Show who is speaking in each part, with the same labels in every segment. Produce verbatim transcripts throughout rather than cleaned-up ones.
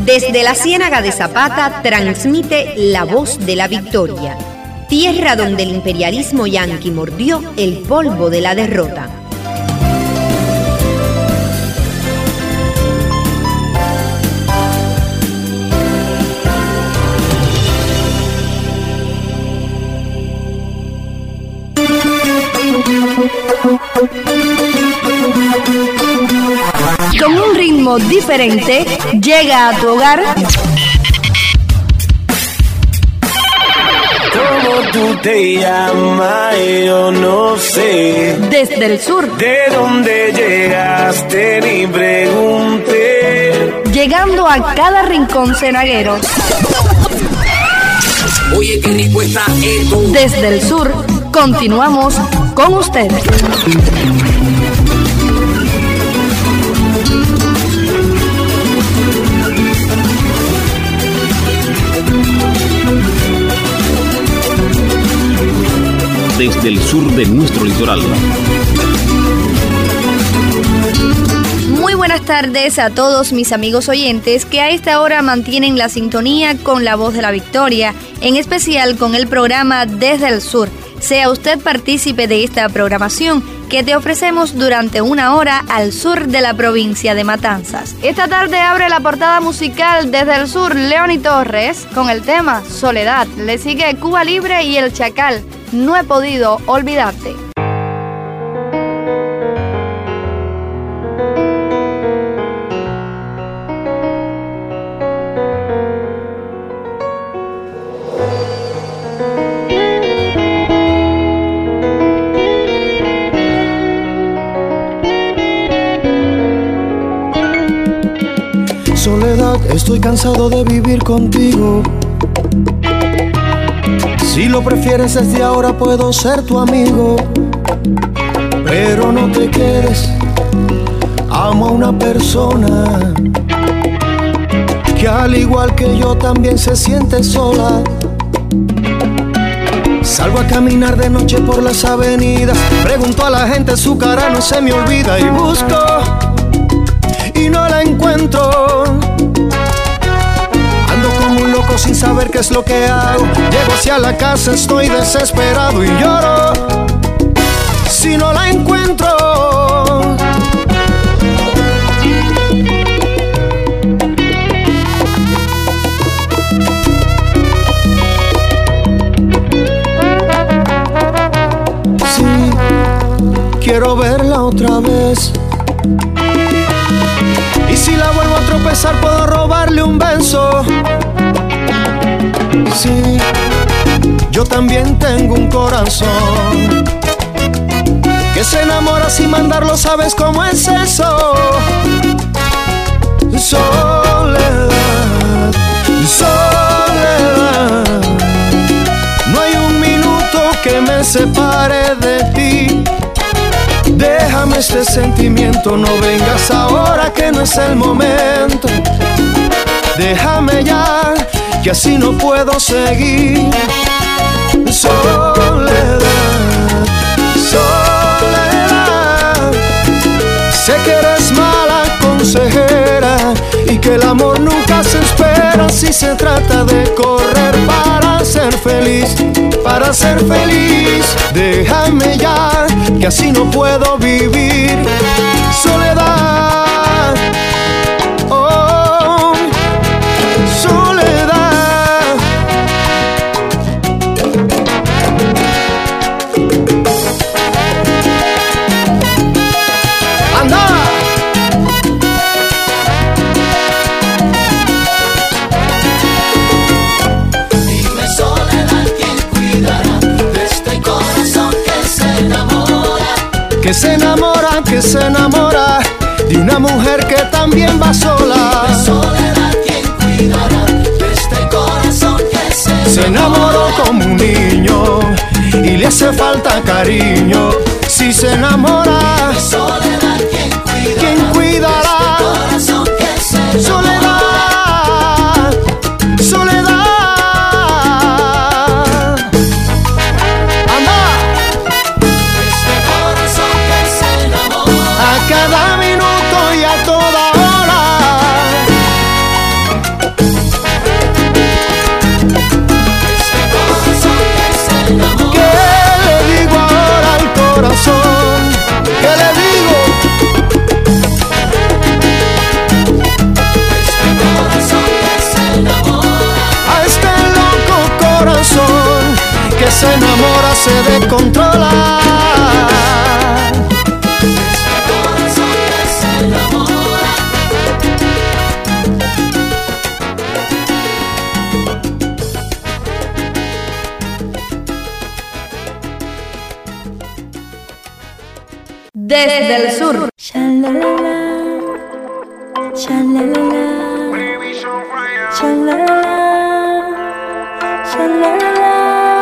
Speaker 1: Desde la Ciénaga de Zapata transmite La Voz de la Victoria, tierra donde el imperialismo yanqui mordió el polvo de la derrota.
Speaker 2: Con un ritmo diferente, llega a tu hogar.
Speaker 3: ¿Cómo tú te llamas? Yo no sé.
Speaker 2: Desde el sur.
Speaker 3: ¿De dónde llegaste? Ni pregunté.
Speaker 2: Llegando a cada rincón cenaguero.
Speaker 4: Oye, qué rico está esto.
Speaker 2: Desde el sur, continuamos con ustedes.
Speaker 5: Desde el sur de nuestro litoral.
Speaker 2: Muy buenas tardes a todos mis amigos oyentes que a esta hora mantienen la sintonía con La Voz de la Victoria, en especial con el programa Desde el Sur. Sea usted partícipe de esta programación que te ofrecemos durante una hora al sur de la provincia de Matanzas. Esta tarde abre la portada musical Desde el Sur Leoni Torres con el tema Soledad. Le sigue Cuba Libre y El Chacal, No he podido olvidarte.
Speaker 6: Soledad, estoy cansado de vivir contigo. Si lo prefieres desde ahora puedo ser tu amigo, pero no te quedes. Amo a una persona que al igual que yo también se siente sola. Salgo a caminar de noche por las avenidas, pregunto a la gente, su cara no se me olvida, y busco y no la encuentro. Ando como un loco sin saber qué es lo que hago. Llego hacia la casa, estoy desesperado y lloro si no la encuentro. Sí, quiero verla otra vez. Y si la vuelvo a tropezar puedo robarle un beso. Sí, yo también tengo un corazón que se enamora sin mandarlo, ¿sabes cómo es eso? Soledad, soledad, no hay un minuto que me separe de ti. Déjame este sentimiento, no vengas ahora que no es el momento. Déjame ya, que así no puedo seguir. Soledad, soledad, sé que eres mala consejera y que el amor nunca se espera si se trata de correr para ser feliz. Para ser feliz, déjame ya, que así no puedo vivir. Soledad, oh, soledad. ¡Anda! Que se enamora, que se enamora de una mujer que también va sola.
Speaker 7: De soledad, ¿quién cuidará de este corazón que se,
Speaker 6: se enamoró como un niño y le hace falta cariño? Si se enamora,
Speaker 7: de soledad, ¿quién cuidará,
Speaker 6: ¿quién cuidará
Speaker 7: de este corazón que se
Speaker 6: soledad, soledad. Cada minuto y a toda hora. controlar.
Speaker 7: Este corazón que se enamora.
Speaker 2: Desde el sur.
Speaker 8: Sha-la-la-la, sha-la-la-la, sha-la-la-la, sha-la-la-la.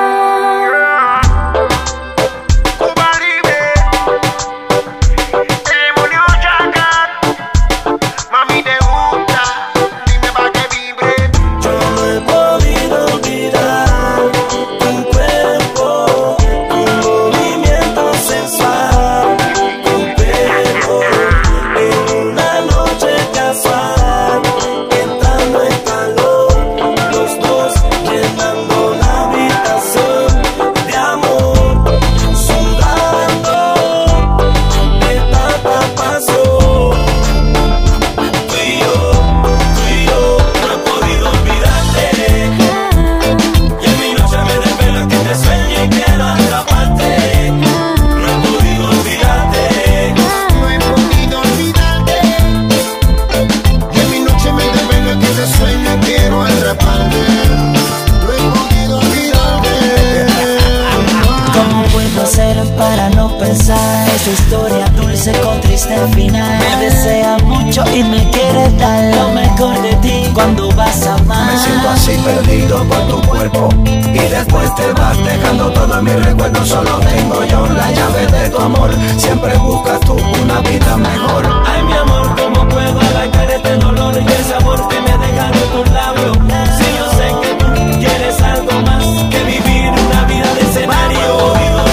Speaker 9: Esa historia dulce con triste final. Me desea mucho y me quiere dar lo mejor de ti cuando vas a amar.
Speaker 10: Me siento así perdido por tu cuerpo y después te vas dejando todo en mi recuerdo. Solo tengo yo la llave de tu amor. Siempre buscas tú una vida mejor.
Speaker 9: Ay, mi amor, ¿cómo puedo arrancar este dolor y ese amor que me dejan en tus labios? Si yo sé que tú quieres algo más que vivir una vida de escenario.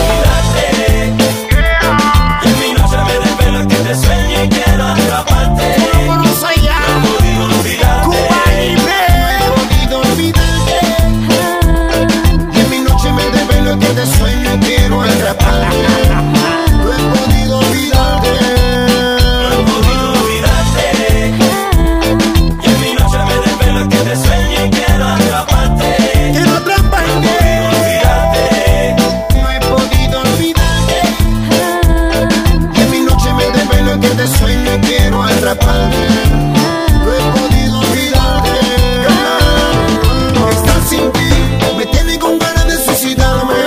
Speaker 9: Sueño y quiero atraparte.
Speaker 6: ¿Cómo no soy ya?
Speaker 9: No he podido olvidarte.
Speaker 6: Cuba Libre. No he podido olvidarte. Y en mi noche me desvelo que te sueño y quiero atraparte. No he podido olvidarte.
Speaker 9: No he podido olvidarte. Y en mi noche me desvelo que te sueño y quiero atraparte.
Speaker 6: Quiero atraparte.
Speaker 9: No he podido olvidarte.
Speaker 6: Que te sueño y quiero atraparte. No he podido olvidarte. Estar sin ti me tiene con ganas de suicidarme.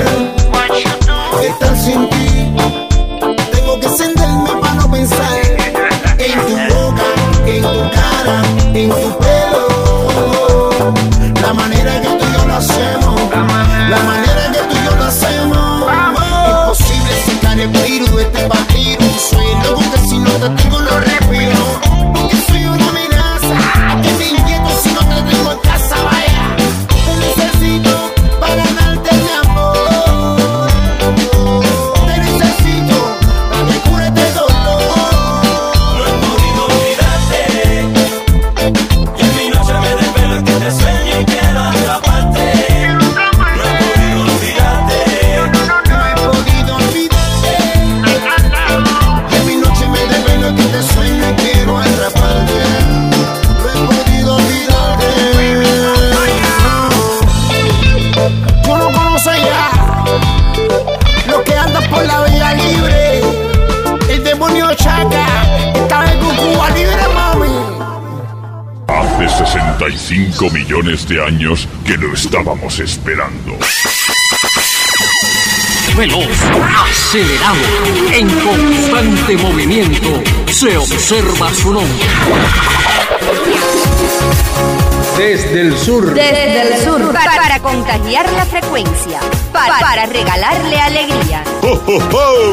Speaker 6: Estar sin ti tengo que encenderme para no pensar en tu boca, en tu cara, en tu pelo. La manera que tú y yo lo hacemos, la manera que tú y yo lo hacemos. Imposible sacar el virus de este partido. Soy el loco que si no te tengo no respiro. Porque soy una amenaza que me inquieto si no te tengo en casa. Vaya, te necesito para ganarte mi amor. Te necesito para que cure este dolor.
Speaker 9: No he podido olvidarte. Y en mi noche me desvelo que te sueño y quiero atraparte. No he podido olvidarte.
Speaker 6: No he podido olvidarte. En mi noche me desvelo que te sueño y quiero atraparte. No he podido olvidarte. Tú no conoces ya lo que anda por la vía libre. El demonio Chaca está en tu Cuba Libre, mami.
Speaker 11: Hace sesenta y cinco millones de años que lo estábamos esperando.
Speaker 4: Veloz, acelerado, en constante movimiento, se observa su nombre.
Speaker 5: Desde el sur.
Speaker 1: Desde el sur. Para, para contagiar la frecuencia. Para, para regalarle alegría.
Speaker 11: ¡Oh, oh, oh!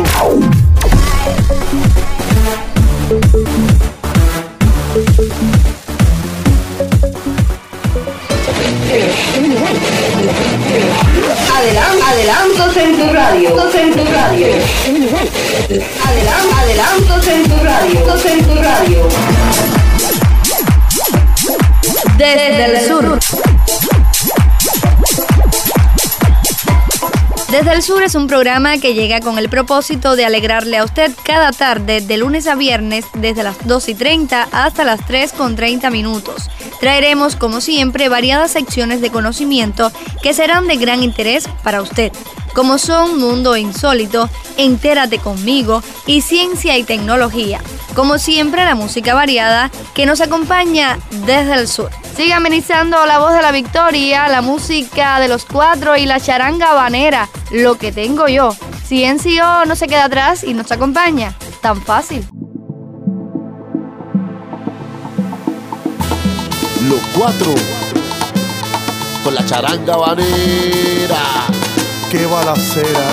Speaker 1: Adelan- adelantos en tu radio. En tu radio. Adelan- adelantos en tu radio. En tu radio.
Speaker 2: Desde el sur. Desde el Sur es un programa que llega con el propósito de alegrarle a usted cada tarde, de lunes a viernes, desde las dos y treinta hasta las tres con treinta minutos. Traeremos, como siempre, variadas secciones de conocimiento que serán de gran interés para usted. como son Mundo Insólito, Entérate Conmigo y Ciencia y Tecnología. Como siempre, la música variada que nos acompaña desde el sur. Sigue amenizando la voz de la victoria, la música de los cuatro y la charanga habanera, Lo que tengo yo. Si N C O no se queda atrás y nos acompaña, tan fácil.
Speaker 8: Los cuatro con la charanga habanera.
Speaker 6: Qué balacera.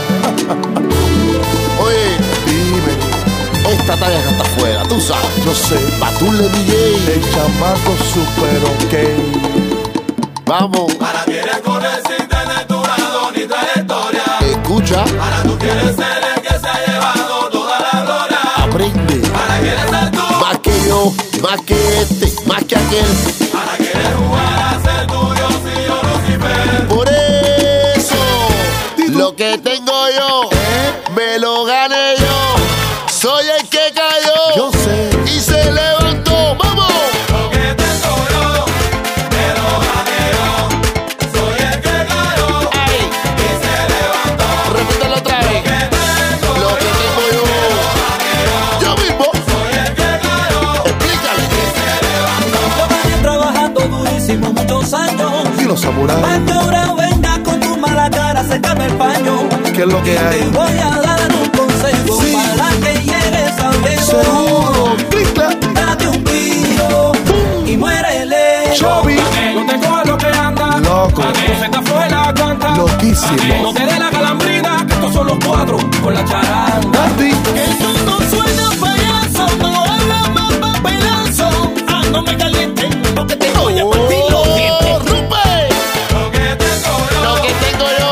Speaker 8: Oye,
Speaker 6: dime,
Speaker 8: esta talla que está afuera, tú sabes.
Speaker 6: no sé,
Speaker 8: Batule D J.
Speaker 6: el chamaco super ok.
Speaker 8: Vamos,
Speaker 9: Para quieres correr sin tener tu grado ni trayectoria.
Speaker 8: escucha,
Speaker 9: Para tú quieres ser el que se ha llevado toda la gloria.
Speaker 8: aprende.
Speaker 9: Para quieres ser tú.
Speaker 8: Más que yo, más que este, más que aquel.
Speaker 9: Para quieres jugar a ser tuyo si yo Lucifer.
Speaker 8: Por eso, lo que tengo yo, me lo gané yo. Soy el que cayó
Speaker 6: Yo sé,
Speaker 8: y se levantó. ¡Vamos!
Speaker 9: Lo que tengo yo, me lo gané yo. Soy el que cayó
Speaker 8: ¡Ay!
Speaker 9: y se levantó.
Speaker 8: Repítelo otra vez. Lo que tengo yo, yo mismo.
Speaker 9: Soy el que cayó
Speaker 8: Explícale.
Speaker 9: y se levantó.
Speaker 12: Yo venía trabajando durísimo muchos años.
Speaker 6: y los samuráis,
Speaker 12: Pa' que ahora venga con tu mala cara, sécame el paño.
Speaker 6: ¿qué es lo que
Speaker 12: Te
Speaker 6: hay?
Speaker 12: voy a dar un consejo
Speaker 6: Sí.
Speaker 12: para que llegues al viejo.
Speaker 6: Seguro, clic, clac,
Speaker 12: Date un tiro y muérele.
Speaker 6: Chobi,
Speaker 9: No te cojas lo que anda.
Speaker 6: loco,
Speaker 9: No se te fue la cuanta.
Speaker 6: loquísimo.
Speaker 9: No te dé la calambrina, que estos son los cuatro con la charanga.
Speaker 6: Andy,
Speaker 12: El mundo suena payaso, no habla más papelazo. Ah, no me calienten, porque te voy a partir los dientes.
Speaker 8: ¡Oh, Rupe!
Speaker 9: Lo que tengo yo,
Speaker 8: Lo que tengo yo.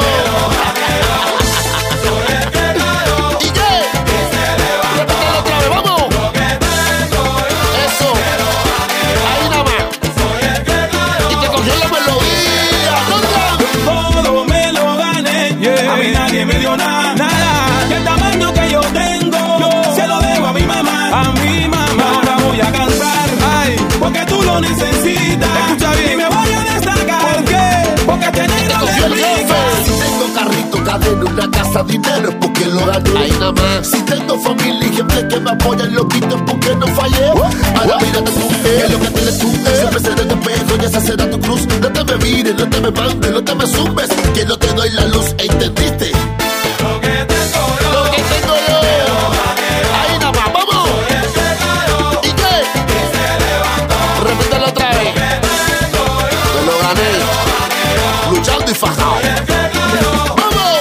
Speaker 9: soy el que cayó
Speaker 8: ¿Y qué?
Speaker 9: y se levantó.
Speaker 8: Repítelo otra vez, vamos.
Speaker 9: Lo que tengo yo,
Speaker 8: Eso. Ahí nada más.
Speaker 9: soy el que cayó.
Speaker 8: Y te cogió la melodía. ¡Ronda!
Speaker 9: Todo me lo gané, a mí nadie me dio nada, nada. Y el tamaño que yo tengo, se lo debo a mi mamá, a mi mamá. Ahora voy a cantar, ay, porque tú lo necesitas. Escucha bien, y me voy a destacar. ¿Por qué? Porque este
Speaker 8: Te
Speaker 9: negro
Speaker 8: cogió el
Speaker 9: te
Speaker 8: jefe.
Speaker 9: brinca.
Speaker 8: Si tengo carrito, cadena, una casa, dinero, es porque lo gané. Ahí nada más. Si tengo familia y gente que me apoya en lo quito, es porque no fallé. Ahora mírate tú, eh, lo que tienes tú, eh. Siempre seré de espejo y esa será tu cruz. No te me mires, no te me mandes, no te me zumbes, que no te doy la luz, ¿entendiste?
Speaker 9: Lo que tengo yo,
Speaker 8: Lo que tengo yo. Ahí nada más, vamos.
Speaker 9: soy el que cayó
Speaker 8: ¿Y qué?
Speaker 9: y se levantó.
Speaker 8: Repítelo otra vez. Me lo gané. Luchando y fajado. ¡Vamos!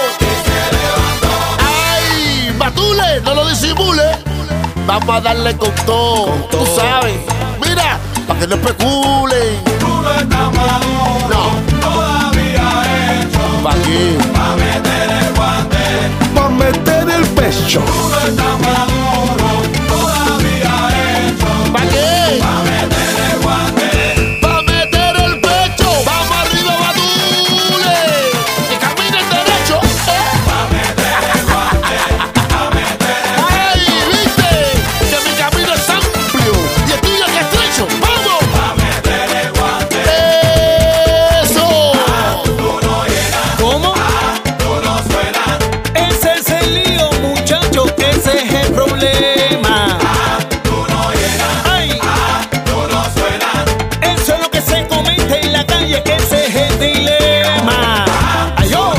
Speaker 8: ¡Ay! ¡Batule! ¡No lo disimule! Vamos a darle con todo. Tú sabes. Mira, para que no especulen.
Speaker 9: Tú no estás maduro,
Speaker 8: No.
Speaker 9: todavía hecho
Speaker 8: ¿Para qué?
Speaker 9: pa' meter el guante.
Speaker 6: pa' meter el pecho.
Speaker 9: Tú no estás maduro, todavía hecho
Speaker 8: ¿Para qué?
Speaker 9: pa' meter el guante.
Speaker 8: ¡Para meter el pecho! ¡Vamos arriba, Batule! ¡Que caminen derecho! ¿Eh?
Speaker 9: Pa' meter el guante, pa' meter el
Speaker 8: ¡Ay! ¿Viste? Que mi camino es amplio y el tuyo es estrecho. ¡Vamos!
Speaker 9: pa' meter el guante.
Speaker 8: ¡Eso!
Speaker 9: Tú no llegas,
Speaker 12: ¿Cómo?
Speaker 9: tú no suenas.
Speaker 12: Ese es el lío, muchacho, ese es el problema.
Speaker 9: Tú no llegas,
Speaker 12: Ay,
Speaker 9: tú no suenas.
Speaker 12: eso es lo que se comenta en la calle, que ese es el dilema. Ay, oh.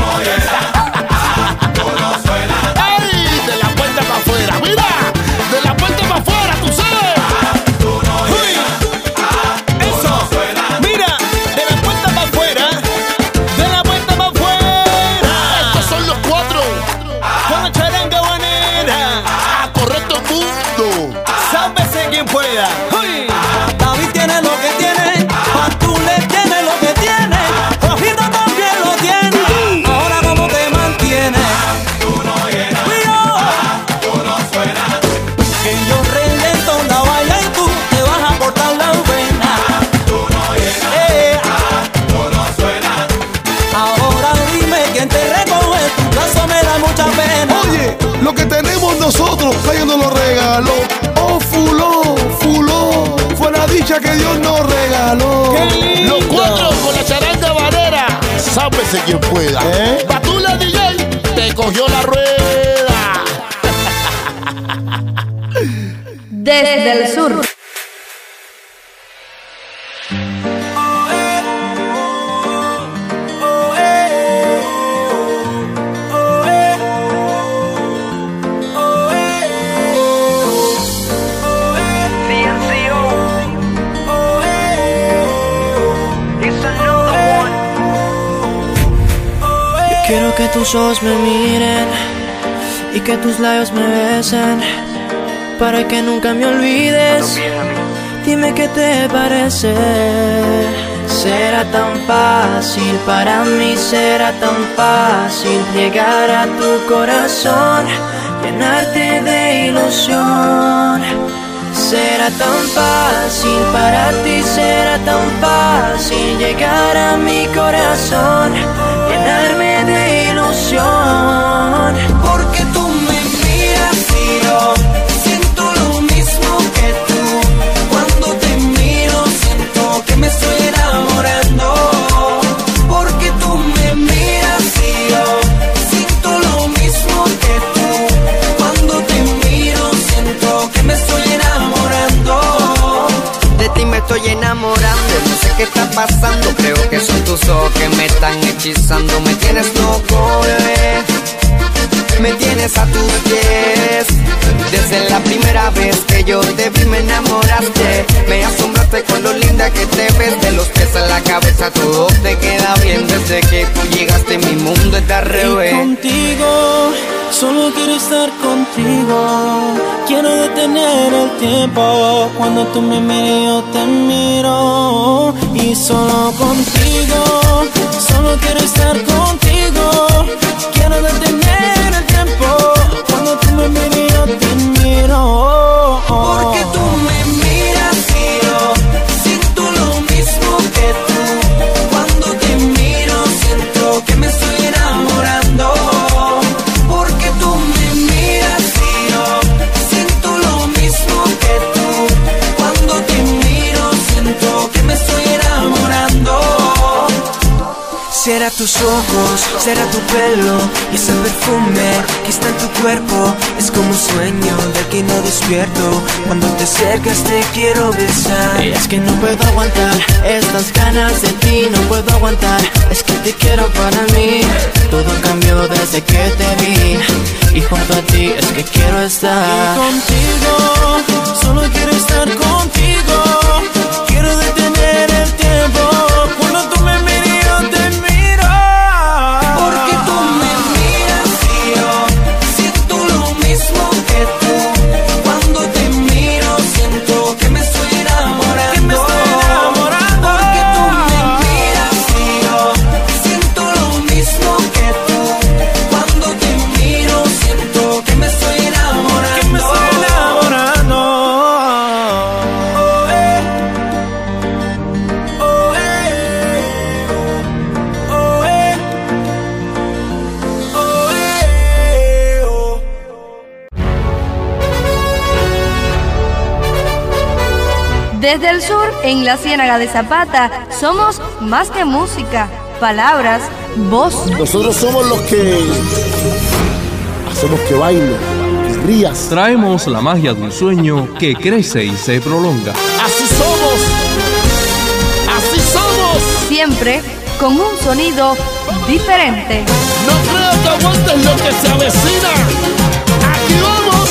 Speaker 9: Tú no suenas.
Speaker 8: ¡Ay! De la puerta para afuera. ¡Mira! De la puerta para afuera, tú sabes.
Speaker 9: Tú no
Speaker 12: Uy,
Speaker 9: llegas,
Speaker 12: eso. Mira, de la puerta para afuera, de la puerta para afuera.
Speaker 8: Estos son los cuatro.
Speaker 12: Con la charanga habanera,
Speaker 8: A correr todo el mundo.
Speaker 12: sálvese quien pueda. Uy. David tiene lo que tiene, Batule tiene lo que tiene, Rojito también lo tiene. Ahora cómo te mantienes.
Speaker 9: tú no llegas,
Speaker 12: Cuidado,
Speaker 9: tú no suenas.
Speaker 12: que yo relento la valla y tú te vas a cortar la vena.
Speaker 9: Tú no llegas,
Speaker 12: Eh,
Speaker 9: tú no suenas.
Speaker 12: ahora dime quién te recoge, tu caso me da mucha pena.
Speaker 6: Oye, lo que tenemos nosotros, Dios nos lo regaló. Oh, fuló, fuló, fue la dicha que Dios nos regaló.
Speaker 12: ¡Qué lindo!
Speaker 8: Los cuatro con la charanga habanera. Sálvese quien pueda.
Speaker 6: ¿Eh?
Speaker 8: Batule D J. que cogió la rueda.
Speaker 2: Desde el sur.
Speaker 13: Quiero que tus ojos me miren y que tus labios me besen, para que nunca me olvides. Dime qué te parece. Será tan fácil para mí, será tan fácil llegar a tu corazón, llenarte de ilusión. Será tan fácil para ti, será tan fácil llegar a mi corazón, llenarme de ilusión. Porque tú me miras y yo siento lo mismo que tú. Cuando te miro siento que me estoy enamorando. Porque tú me miras y yo siento lo mismo que tú. Cuando te miro siento que me estoy enamorando.
Speaker 14: De ti me estoy enamorando, no sé qué está pasando. Creo que son tus ojos que me están hechizando. Me tienes loco, bebé, me tienes a tus pies. Desde la primera vez que yo te vi me enamoraste. Me asombraste con lo linda que te ves. De los pies a la cabeza todo te queda bien. Desde que tú llegaste mi mundo está al revés.
Speaker 13: Y contigo, solo quiero estar contigo. Quiero detener el tiempo. Cuando tú me mires yo te miro. Y solo contigo, solo quiero estar contigo. Quiero detener el tiempo. Cuando tú me mires yo te miro. Porque tú me miras y yo siento lo mismo que tú. Cuando te miro siento que me estoy enamorando. Porque tú me miras y yo siento lo mismo que tú. Cuando te miro siento que me estoy enamorando. Será tus ojos, será tu pelo y ese perfume que está en tu cuerpo. Es como un sueño del que no despierto. Cuando te acercas te quiero besar. Es que no puedo aguantar estas ganas de ti, no puedo aguantar. Es que te quiero para mí. Todo cambió desde que te vi y junto a ti es que quiero estar. Y contigo, solo quiero estar contigo. Quiero detener el tiempo. Cuando tú me mires yo te miro. Porque tú me miras y yo siento lo mismo que tú. Cuando te miro siento que me estoy enamorando. Que me estoy enamorando. Porque tú me miras y yo siento lo mismo que tú. Cuando te miro siento que me estoy enamorando. Que me estoy enamorando. Oh, eh. Oh, eh. Oh, eh. Oh, eh. Oh.
Speaker 2: Desde el sur, en la Ciénaga de Zapata, somos más que música, palabras, voz.
Speaker 8: Nosotros somos los que hacemos que baile, que rías.
Speaker 5: Traemos la magia de un sueño que crece y se prolonga.
Speaker 8: Así somos, así somos.
Speaker 2: Siempre con un sonido diferente.
Speaker 8: No creo que aguantes lo que se avecina. Aquí vamos.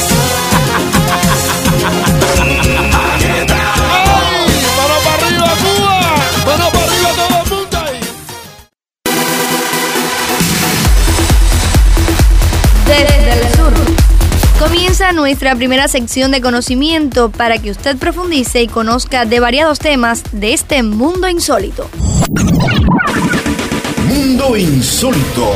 Speaker 8: ¡Ay! ¡Mano para arriba, Cuba! ¡Mano para arriba todo el mundo ahí!
Speaker 2: Desde el sur. Comienza nuestra primera sección de conocimiento para que usted profundice y conozca de variados temas de este mundo insólito.
Speaker 8: Mundo insólito.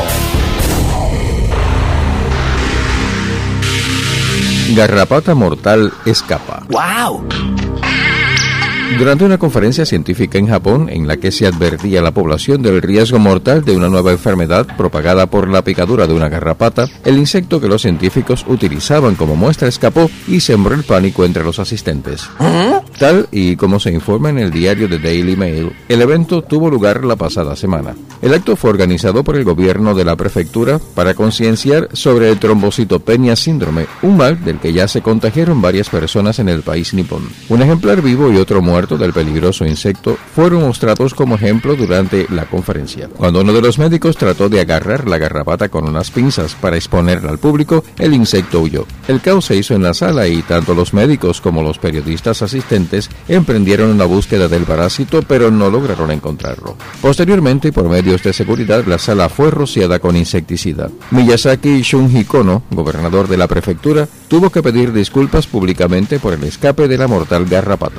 Speaker 15: Garrapata mortal escapa.
Speaker 8: ¡Wow!
Speaker 15: Durante una conferencia científica en Japón, en la que se advertía a la población del riesgo mortal de una nueva enfermedad propagada por la picadura de una garrapata, el insecto que los científicos utilizaban como muestra escapó y sembró el pánico entre los asistentes. Tal y como se informa en el diario The Daily Mail, el evento tuvo lugar la pasada semana. El acto fue organizado por el gobierno de la prefectura para concienciar sobre el trombocitopenia síndrome, un mal del que ya se contagiaron varias personas en el país nipón. Un ejemplar vivo y otro muerto del peligroso insecto fueron mostrados como ejemplo durante la conferencia. Cuando uno de los médicos trató de agarrar la garrapata con unas pinzas para exponerla al público, el insecto huyó. El caos se hizo en la sala y tanto los médicos como los periodistas asistentes emprendieron una búsqueda del parásito, pero no lograron encontrarlo. Posteriormente, por medios de seguridad, la sala fue rociada con insecticida. Miyazaki Shunji Kono, gobernador de la prefectura, tuvo que pedir disculpas públicamente por el escape de la mortal garrapata.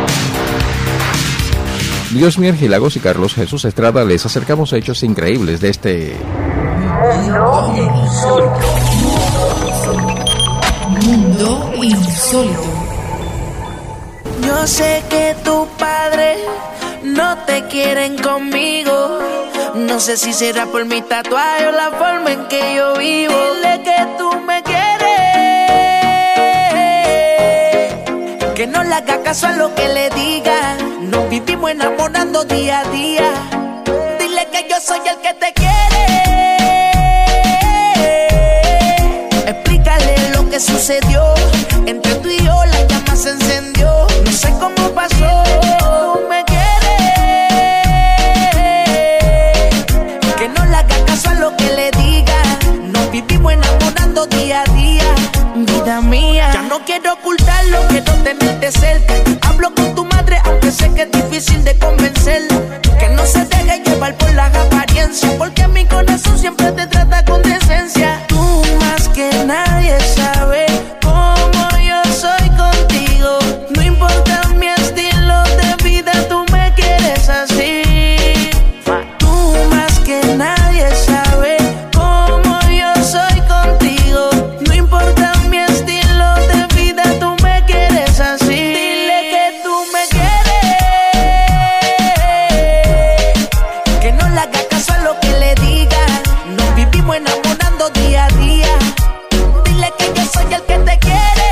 Speaker 15: Diosmier Gilagos y Carlos Jesús Estrada les acercamos hechos increíbles de este...
Speaker 16: Mundo insólito. Mundo insólito.
Speaker 17: Yo sé que tu padre no te quieren conmigo. No sé si será por mi tatuaje o la forma en que yo vivo. Dile que tú me quieres, que no le haga caso a lo que le diga. Nos vivimos enamorando día a día. Dile que yo soy el que te quiere. Explícale lo que sucedió. Entre tú y yo la llama se encendió. No sé cómo pasó. Tú me quieres, que no le haga caso a lo que le diga. Nos vivimos enamorando día a día. Vida mía, ya no quiero ocultarlo, quiero tenerte cerca. Hablo con tu madre, aunque sé que es difícil de convencerla. Que no se deje llevar por las apariencias, porque mi corazón siempre te trata con decencia. Tú más que nadie sabes cómo yo soy contigo. No importa mi estilo de vida, tú me quieres así. Tú más que nadie sabes cómo yo soy contigo. No importa mi estilo de vida, tú me quieres así. Dile que tú me quieres, que no le haga caso a lo que le diga. Nos vivimos enamorando día a día. Dile que yo soy el que te quiere.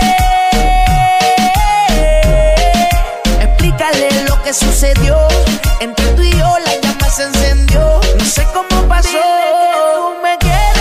Speaker 17: Explícale lo que sucedió. Entre tú y yo la llama se encendió. No sé cómo pasó. Tú me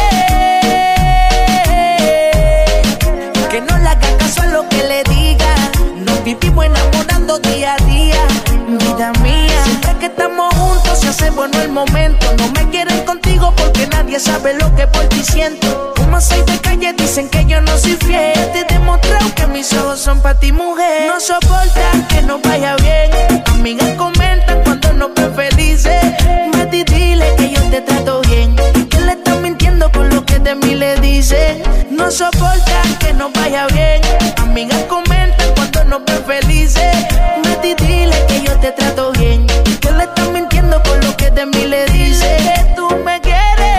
Speaker 17: quieres, que no le haga caso a lo que le diga. Nos vivimos enamorando día a día. Vida mía, siempre que estamos juntos se hace bueno el momento. No me quieren contigo porque nadie sabe lo que por ti siento. Como soy de calle dicen que yo no soy fiel. Te he demostrado que mis ojos son para ti, mujer. No soportan que no vaya bien. Amigas comentan cuando nos ven felices. Mati, dile que yo te trato bien, que le estás mintiendo con lo que de mí le dice. No soportan que no vaya bien. Amigas comentan cuando nos ven felices. Mati, dile que yo te trato bien, que le estás mintiendo con lo que de mí le dice. Que tú me quieres,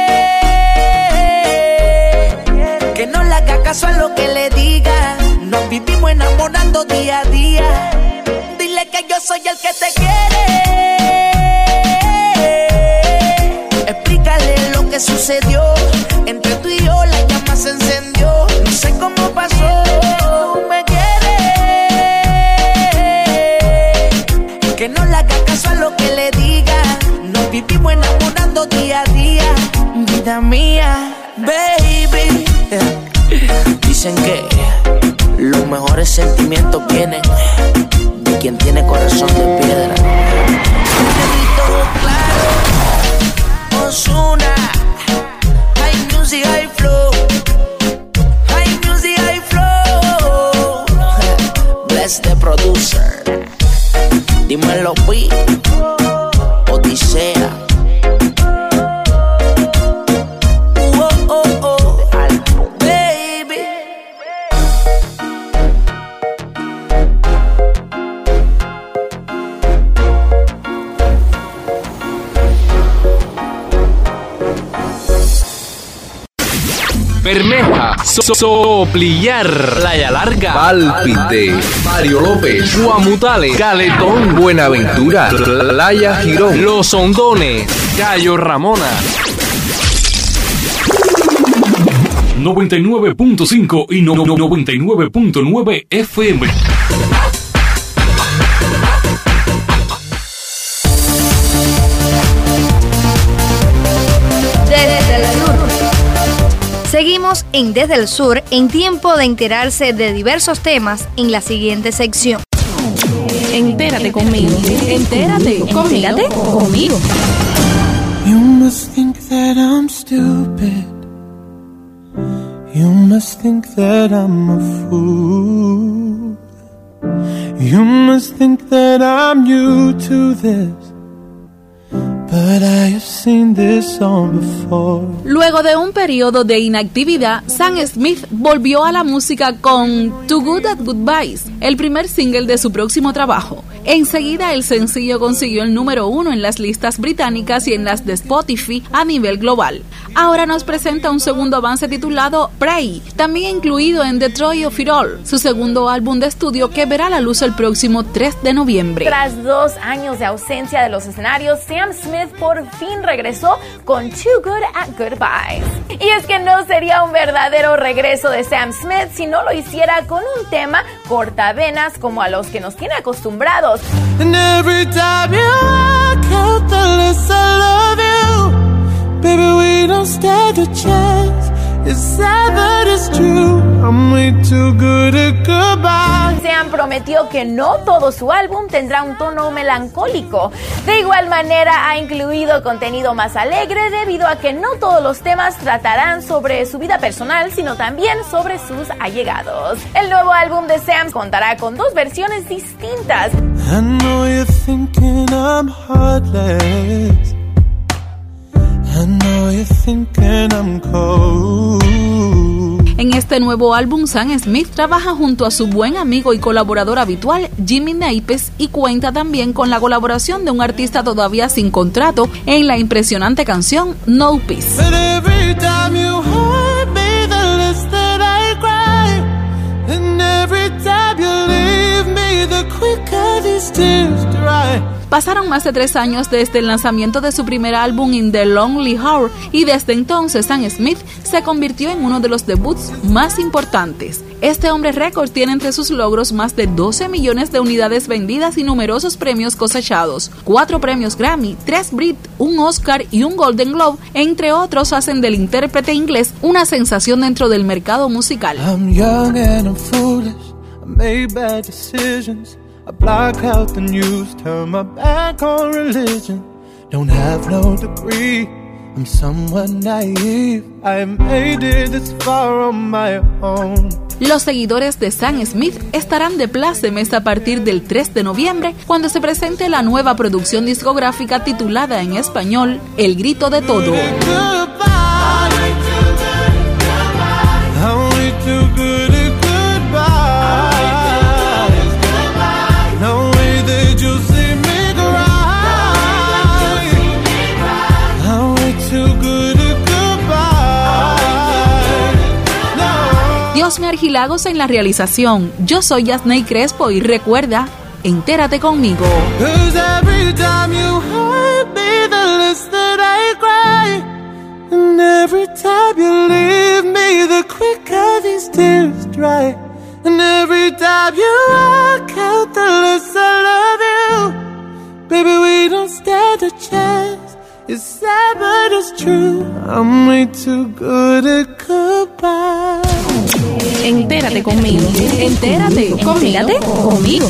Speaker 17: que no le haga caso a lo que le diga. Nos vivimos enamorando día a día. Dile que yo soy el que te quiere. Explícale lo que sucedió. Entre tú y yo la llama se encendió. No sé cómo pasó. Tú me quieres, que no le haga caso a lo que le diga. Nos vivimos enamorando día a día. Vida mía, baby. Dicen que los mejores sentimientos vienen de quien tiene corazón de piedra. Todo claro, Ozuna, high music, high flow, high music, high flow. Bless the producer. Dímelo, Pi, Odisea.
Speaker 5: Bermeja, so Soplillar, Playa Larga,
Speaker 15: Pálpite, Mario López,
Speaker 5: Guamutales, Caletón,
Speaker 15: Buenaventura, Playa Girón,
Speaker 5: Los Hondones, Cayo Ramona.
Speaker 4: noventa y nueve punto cinco y no, no, noventa y nueve punto nueve F M.
Speaker 2: Desde el sur. Seguimos en Desde el Sur en tiempo de enterarse de diversos temas en la siguiente sección.
Speaker 18: Entérate conmigo. Entérate conmigo. Entérate conmigo.
Speaker 6: You must think that I'm stupid. You must think that I'm a fool. You must think that I'm new to this. But I have seen this song before.
Speaker 18: Luego de un periodo de inactividad, Sam Smith volvió a la música con Too Good at Goodbyes, el primer single de su próximo trabajo. Enseguida el sencillo consiguió el número uno en las listas británicas y en las de Spotify a nivel global. Ahora nos presenta un segundo avance titulado Pray, también incluido en The Joy of It All, su segundo álbum de estudio que verá la luz el próximo tres de noviembre.
Speaker 19: Tras dos años de ausencia de los escenarios, Sam Smith por fin regresó con Too Good at Goodbyes. Y es que no sería un verdadero regreso de Sam Smith si no lo hiciera con un tema cortavenas como a los que nos tiene acostumbrados.
Speaker 6: And every time you walk out the list, I love you. Baby, we don't stand a chance. It's sad but it's true. I'm way too good at goodbye.
Speaker 19: Sam prometió que no todo su álbum tendrá un tono melancólico. De igual manera ha incluido contenido más alegre debido a que no todos los temas tratarán sobre su vida personal, sino también sobre sus allegados. El nuevo álbum de Sam contará con dos versiones distintas.
Speaker 6: I know you're thinking I'm heartless. I know you're thinking I'm cold.
Speaker 18: En este nuevo álbum, Sam Smith trabaja junto a su buen amigo y colaborador habitual, Jimmy Napes, y cuenta también con la colaboración de un artista todavía sin contrato en la impresionante canción No Peace.
Speaker 6: But every time you hurt me, the less that I cry. And every time you leave me, the quicker these tears dry.
Speaker 18: Pasaron más de tres años desde el lanzamiento de su primer álbum In the Lonely Hour y desde entonces Sam Smith se convirtió en uno de los debuts más importantes. Este hombre récord tiene entre sus logros más de doce millones de unidades vendidas y numerosos premios cosechados. Cuatro premios Grammy, tres Brit, un Oscar y un Golden Globe, entre otros, hacen del intérprete inglés una sensación dentro del mercado musical.
Speaker 6: I'm young and I'm foolish. I made bad decisions. I block out the news, turn my back on religion. Don't have no degree, I'm somewhat naive. I made it this far on my own.
Speaker 18: Los seguidores de Sam Smith estarán de plácemes a partir del tres de noviembre, cuando se presente la nueva producción discográfica titulada en español El Grito de Todo. Diosme Argilagos en la realización. Yo soy Yasney Crespo y recuerda, entérate conmigo.
Speaker 6: It's sad but it's true. I'm way too good at goodbye.
Speaker 18: Entérate conmigo. Entérate conmigo. Entérate conmigo.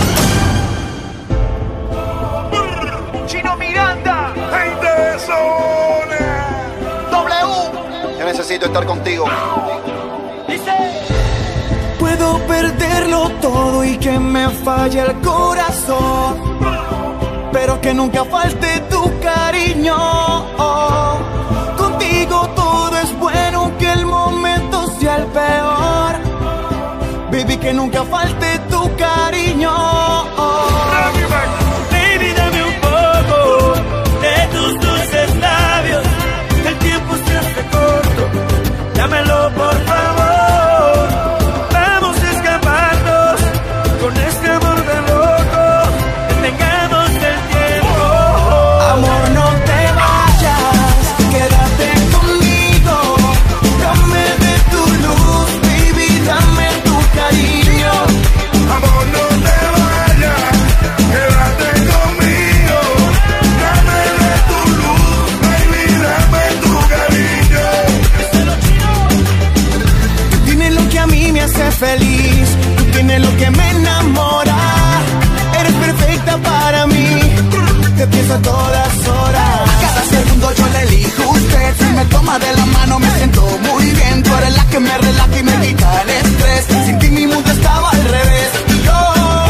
Speaker 20: Chino Miranda, gente de zona. W. Yo necesito estar contigo. Dice.
Speaker 10: Puedo perderlo todo y que me falle el corazón, pero que nunca falte tu cariño. Oh, contigo todo es bueno, que el momento sea el peor. Baby, que nunca falte tu cariño. Oh.
Speaker 12: Baby, dame un poco de tus dulces labios. El tiempo se hace corto. Dame
Speaker 10: dámelo por favor. Vamos a escaparnos con este amor de loco, tengamos el tiempo. Amor, no te vayas, quédate conmigo. Dame de tu luz, baby, dame tu cariño. Amor, no te vayas, quédate conmigo. Dame de tu luz, baby, dame tu cariño. Tú tienes lo que a mí me hace feliz, tú tienes lo que me enamora. Eres perfecta para mí, te pienso a todas horas. Cada segundo yo le elijo a usted. Si me toma de la mano me siento muy bien. Tú eres la que me relaja y me quita el estrés. Sin ti mi mundo estaba al revés. Y yo,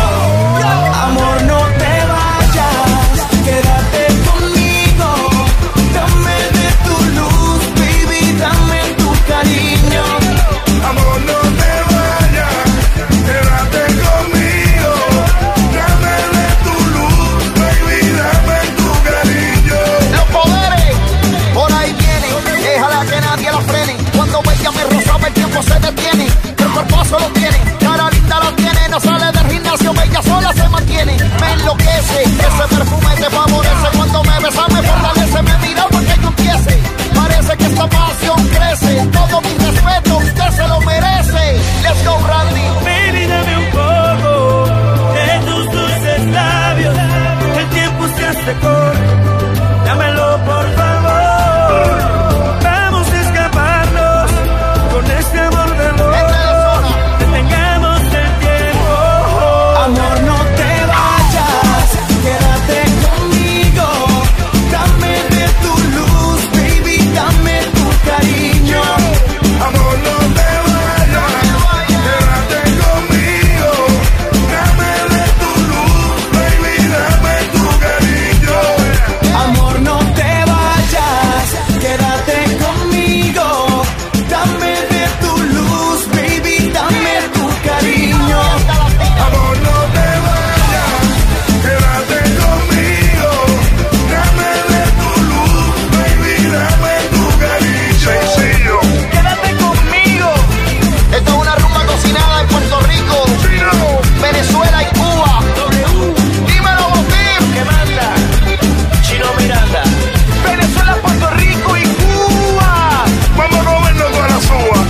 Speaker 10: amor, no te vayas, quédate conmigo. Dame de tu luz, baby, dame tu cariño. Amor, no te vayas, quédate conmigo. Dame de tu luz, baby, dame tu cariño. Los poderes por ahí vienen, déjala que nadie la frene. Cuando ella me rozaba el tiempo se detiene. El cuerpo solo tiene, cara linda la tiene. No sale del gimnasio, ella sola se mantiene. Me enloquece, ese perfume te favorece. Cuando me besa me fortalece, me mira porque yo empiece. Parece que esta pasión crece. Todo mi respeto, usted se lo merece. Let's go, Randy. Baby, dame un poco de tus dulces labios. El tiempo se hace corto, dámelo por favor. Vamos a escaparnos con este amor de loco, detengamos el tiempo. Amor, no te vayas, quédate conmigo. Dame de tu luz, baby, dame tu cariño. Amor, no te vayas, quédate conmigo. Dame de tu luz, baby, dame tu cariño. Amor, no te vayas, quédate conmigo. Dame de tu luz, baby, dame tu cariño. Amor, no te vayas, quédate conmigo. Dame de tu luz, baby, dame tu cariño. Sencillo. Quédate conmigo. Esto es una rumba cocinada en Puerto Rico, Venezuela y Cuba. Dímelo, Botín. ¿Qué manda? Chino Miranda. Venezuela, Puerto Rico y Cuba. Vamos a comernos toda la suba.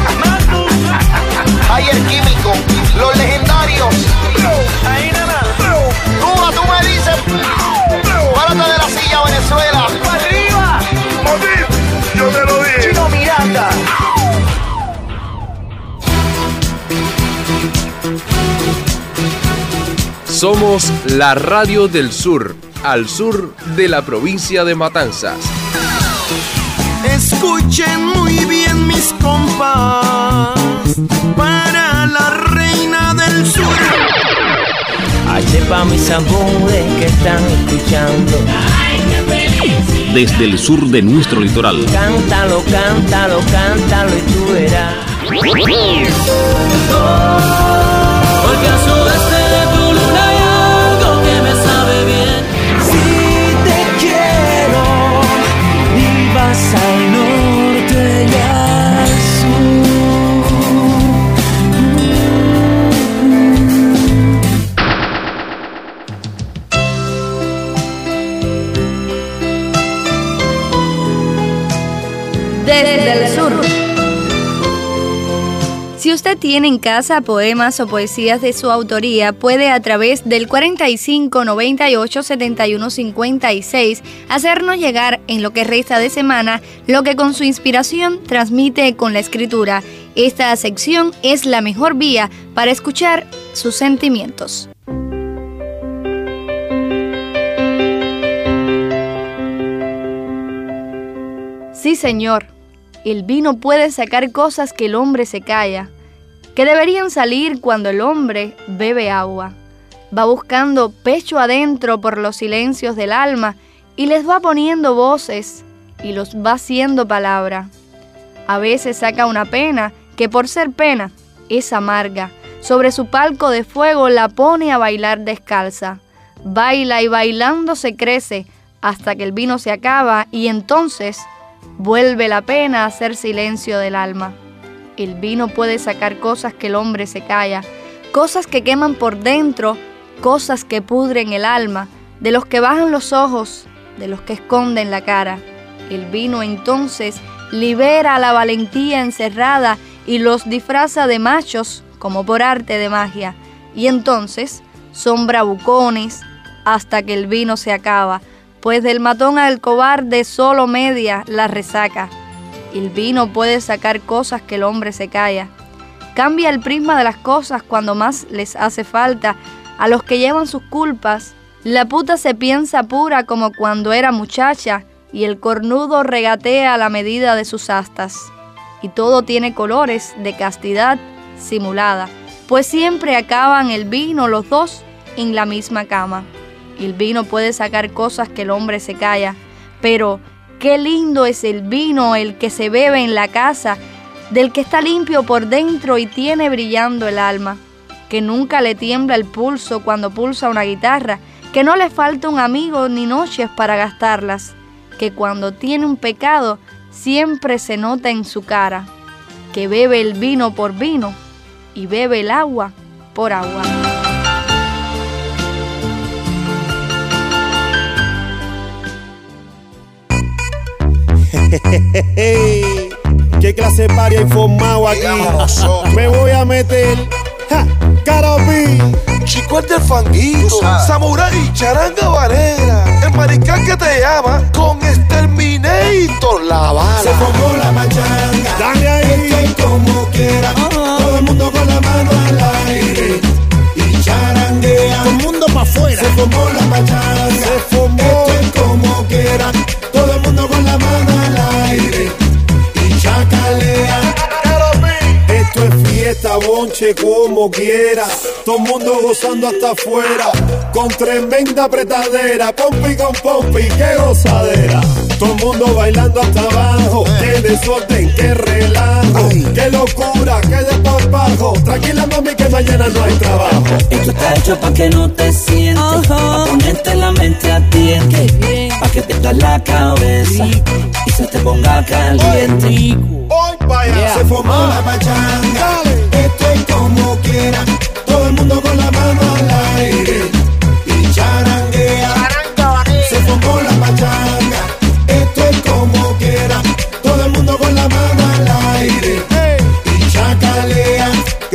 Speaker 10: Ahí el químico, los legendarios. Ahí nada. Cuba, tú me dices. Párate de la silla, Venezuela. ¡Para arriba! Botín, yo te lo dije. Chino Miranda.
Speaker 5: Somos la radio del sur, al sur de la provincia de Matanzas.
Speaker 10: Escuchen muy bien mis compas, para la reina del sur.
Speaker 3: Ay, sepa mis amores que están escuchando.
Speaker 4: Desde el sur de nuestro litoral.
Speaker 3: Cántalo, cántalo, cántalo y tú verás. Porque a sudeste de tu luna hay algo que me sabe bien.
Speaker 10: Si te quiero y vas al norte y al
Speaker 2: Desde el sur. Si usted tiene en casa poemas o poesías de su autoría, puede a través del cuarenta y cinco, noventa y ocho, setenta y uno, cincuenta y seis hacernos llegar en lo que resta de semana lo que con su inspiración transmite con la escritura. Esta sección es la mejor vía para escuchar sus sentimientos. Sí, señor, el vino puede sacar cosas que el hombre se calla, que deberían salir cuando el hombre bebe agua. Va buscando pecho adentro por los silencios del alma y les va poniendo voces y los va haciendo palabra. A veces saca una pena que por ser pena es amarga. Sobre su palco de fuego la pone a bailar descalza. Baila y bailando se crece hasta que el vino se acaba y entonces vuelve la pena a hacer silencio del alma. El vino puede sacar cosas que el hombre se calla, cosas que queman por dentro, cosas que pudren el alma, de los que bajan los ojos, de los que esconden la cara. El vino entonces libera a la valentía encerrada y los disfraza de machos como por arte de magia. Y entonces son bravucones hasta que el vino se acaba, pues del matón al cobarde solo media la resaca. El vino puede sacar cosas que el hombre se calla. Cambia el prisma de las cosas cuando más les hace falta. A los que llevan sus culpas, la puta se piensa pura como cuando era muchacha, y el cornudo regatea a la medida de sus astas. Y todo tiene colores de castidad simulada, pues siempre acaban el vino los dos en la misma cama. El vino puede sacar cosas que el hombre se calla, pero qué lindo es el vino, el que se bebe en la casa, del que está limpio por dentro y tiene brillando el alma, que nunca le tiembla el pulso cuando pulsa una guitarra, que no le falta un amigo ni noches para gastarlas, que cuando tiene un pecado siempre se nota en su cara, que bebe el vino por vino y bebe el agua por agua.
Speaker 21: ¿Qué clase de party hay formado aquí? Me voy a meter. Ja, Karol G,
Speaker 8: Chico el del fanguito, Samurai, charanga varera, el marical que te llama con Exterminator, la bala.
Speaker 21: Se formó la pachanga, dale ahí. Estoy como quiera, todo el mundo con la mano al aire y charanguea. Todo el mundo pa' afuera. Se formó la pachanga, se formó. Estoy como quiera, todo el mundo con la mano al aire y chacalea. Esto es fiesta, bonche, como quiera. Todo el mundo gozando hasta afuera, con tremenda apretadera, pompi con pompi, qué gozadera. Todo el mundo bailando hasta abajo, qué desorden, qué relajo, qué locura, qué desparpajo. Tranquila mami que mañana no hay trabajo.
Speaker 22: Esto está hecho pa' que no te sientes, pa' ponerte la mente a tiente, pa' que pierdas la cabeza y se te ponga caliente.
Speaker 21: Hoy vaya, yeah. Se formó la pachanga, estoy como quiera, todo el mundo con la mano al aire y charanguea. Se formó la pachanga, estoy como quiera, todo el mundo con la mano al aire y chacalea.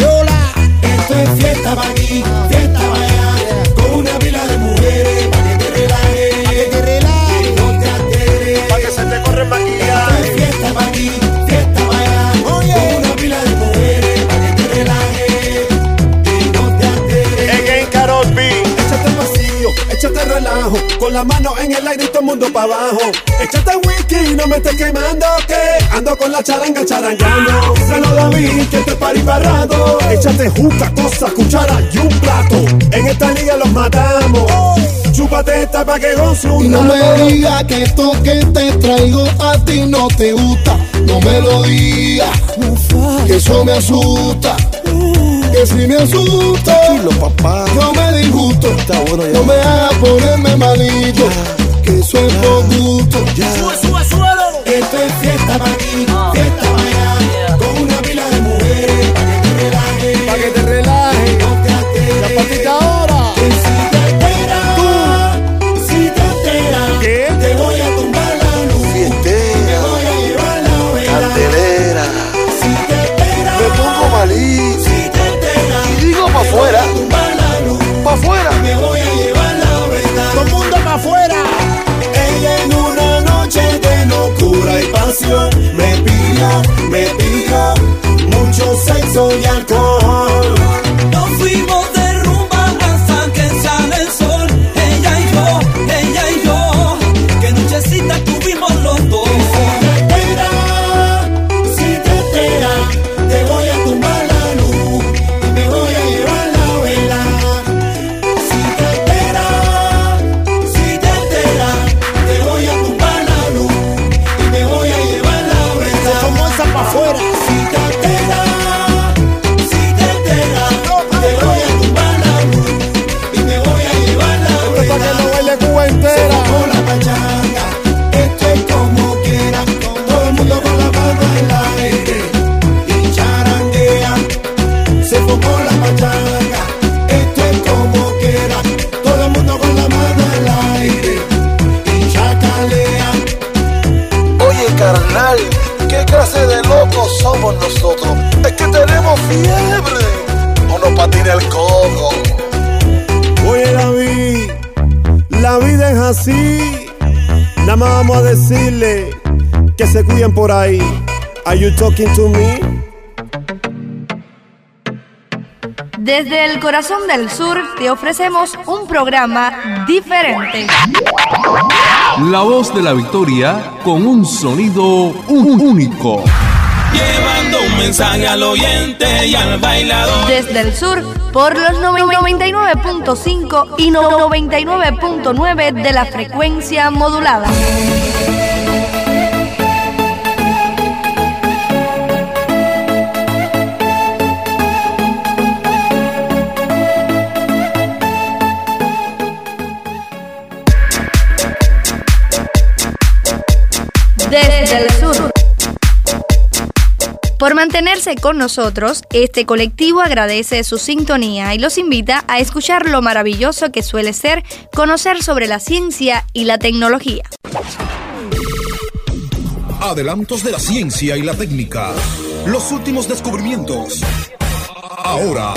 Speaker 21: Esto es fiesta pa' aquí, fiesta pa' allá, con una pila de mujeres pa' que te relajes, pa' que te relajes y no te alteres, pa' que se te corre el maquillaje. Esto es fiesta pa' aquí, fiesta pa' allá, con una pila de mujeres pa' que te relajes y no te alteres. Again, Karol B, échate el vacío, échate el relajo, con la mano en el aire y todo el mundo pa' abajo. Échate whisky, no me estés quemando, que ando con la charanga charangueando. Salo David, que te pari parado. Échate juca, cosa, cuchara y un plato. En esta liga los matamos. Chúpate esta pa' que goce un
Speaker 23: Y no
Speaker 21: rato.
Speaker 23: me digas que esto que te traigo a ti no te gusta. No me lo digas, que eso me asusta. Que si me asusta,
Speaker 21: papá.
Speaker 23: yo me disgusto. No me hagas ponerme malito, que eso es por gusto.
Speaker 21: Sube, sube, suelo. Esto es fiesta pa' aquí, fiesta pa' allá, con una pila de mujeres pa' que te relajes, pa' que te relajes, no te alteres. La patita ahora. Que si te alteras, tú, si te alteras, ¿qué? Te voy a tumbar la luz,
Speaker 8: Fiestera,
Speaker 21: te voy a llevar la vela.
Speaker 8: candelera,
Speaker 21: Si te alteras,
Speaker 8: me pongo malito,
Speaker 21: si te alteras,
Speaker 8: y digo pa' afuera,
Speaker 21: te voy a tumbar la luz,
Speaker 8: pa' afuera,
Speaker 21: me voy a llevar la vela. Todo el mundo pa' afuera. Ella en una noche de locura y pasión me pidió, me pidió mucho sexo y alcohol.
Speaker 22: Nos fuimos de rumba hasta que sale el sol. Ella y yo, ella y yo, que nochecita tuvimos los dos.
Speaker 21: Si te espera, si te espera, te voy a tumbar la luz y me voy a llevar la vela. Si te espera, si te espera, te voy a tumbar la luz y me voy a llevar la vela. Se tomó esa pa' afuera. Si te espera,
Speaker 20: con nosotros. Es que tenemos fiebre o nos patina el coco.
Speaker 1: Oye David, la vida es así. Nada más vamos a decirle que se cuiden por ahí. Are you talking to me?
Speaker 2: Desde el corazón del sur te ofrecemos un programa diferente.
Speaker 7: La voz de la victoria con un sonido único.
Speaker 9: Llevando un mensaje al oyente y al bailador.
Speaker 2: Desde el sur, por los noventa y nueve punto cinco y noventa y nueve punto nueve de la frecuencia modulada. Desde el sur. Por mantenerse con nosotros, este colectivo agradece su sintonía y los invita a escuchar lo maravilloso que suele ser conocer sobre la ciencia y la tecnología.
Speaker 11: Adelantos de la ciencia y la técnica. Los últimos descubrimientos. Ahora.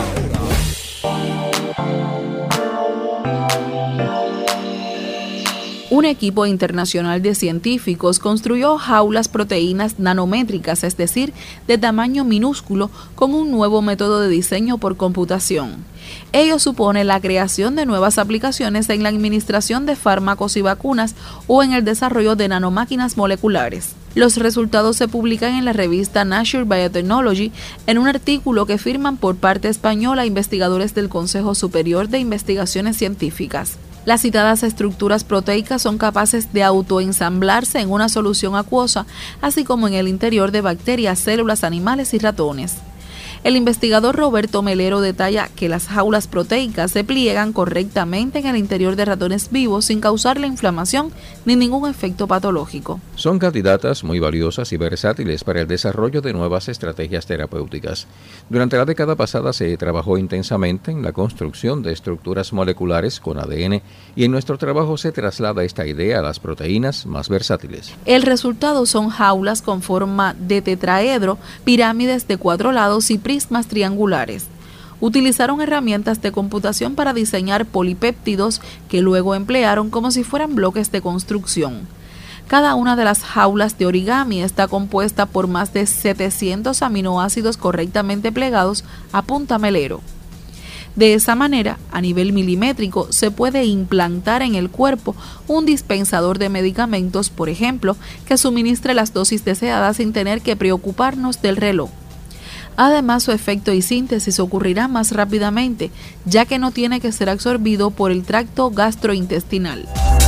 Speaker 18: Un equipo internacional de científicos construyó jaulas proteínas nanométricas, es decir, de tamaño minúsculo, con un nuevo método de diseño por computación. Ello supone la creación de nuevas aplicaciones en la administración de fármacos y vacunas o en el desarrollo de nanomáquinas moleculares. Los resultados se publican en la revista Nature Biotechnology en un artículo que firman por parte española investigadores del Consejo Superior de Investigaciones Científicas. Las citadas estructuras proteicas son capaces de autoensamblarse en una solución acuosa, así como en el interior de bacterias, células, animales y ratones. El investigador Roberto Melero detalla que las jaulas proteicas se pliegan correctamente en el interior de ratones vivos sin causarle inflamación ni ningún efecto patológico.
Speaker 15: Son candidatas muy valiosas y versátiles para el desarrollo de nuevas estrategias terapéuticas. Durante la década pasada se trabajó intensamente en la construcción de estructuras moleculares con A D N y en nuestro trabajo se traslada esta idea a las proteínas más versátiles.
Speaker 18: El resultado son jaulas con forma de tetraedro, pirámides de cuatro lados y prismas triangulares. Utilizaron herramientas de computación para diseñar polipéptidos que luego emplearon como si fueran bloques de construcción. Cada una de las jaulas de origami está compuesta por más de setecientos aminoácidos correctamente plegados a punta Melero. De esa manera, a nivel milimétrico, se puede implantar en el cuerpo un dispensador de medicamentos, por ejemplo, que suministre las dosis deseadas sin tener que preocuparnos del reloj. Además, su efecto y síntesis ocurrirá más rápidamente, ya que no tiene que ser absorbido por el tracto gastrointestinal.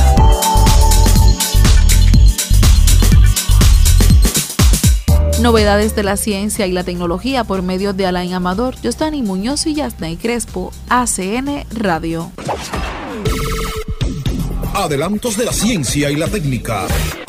Speaker 18: Novedades de la ciencia y la tecnología por medio de Alain Amador, Yostani Muñoz y Yasnay Crespo, A C N Radio.
Speaker 11: Adelantos de la ciencia y la técnica.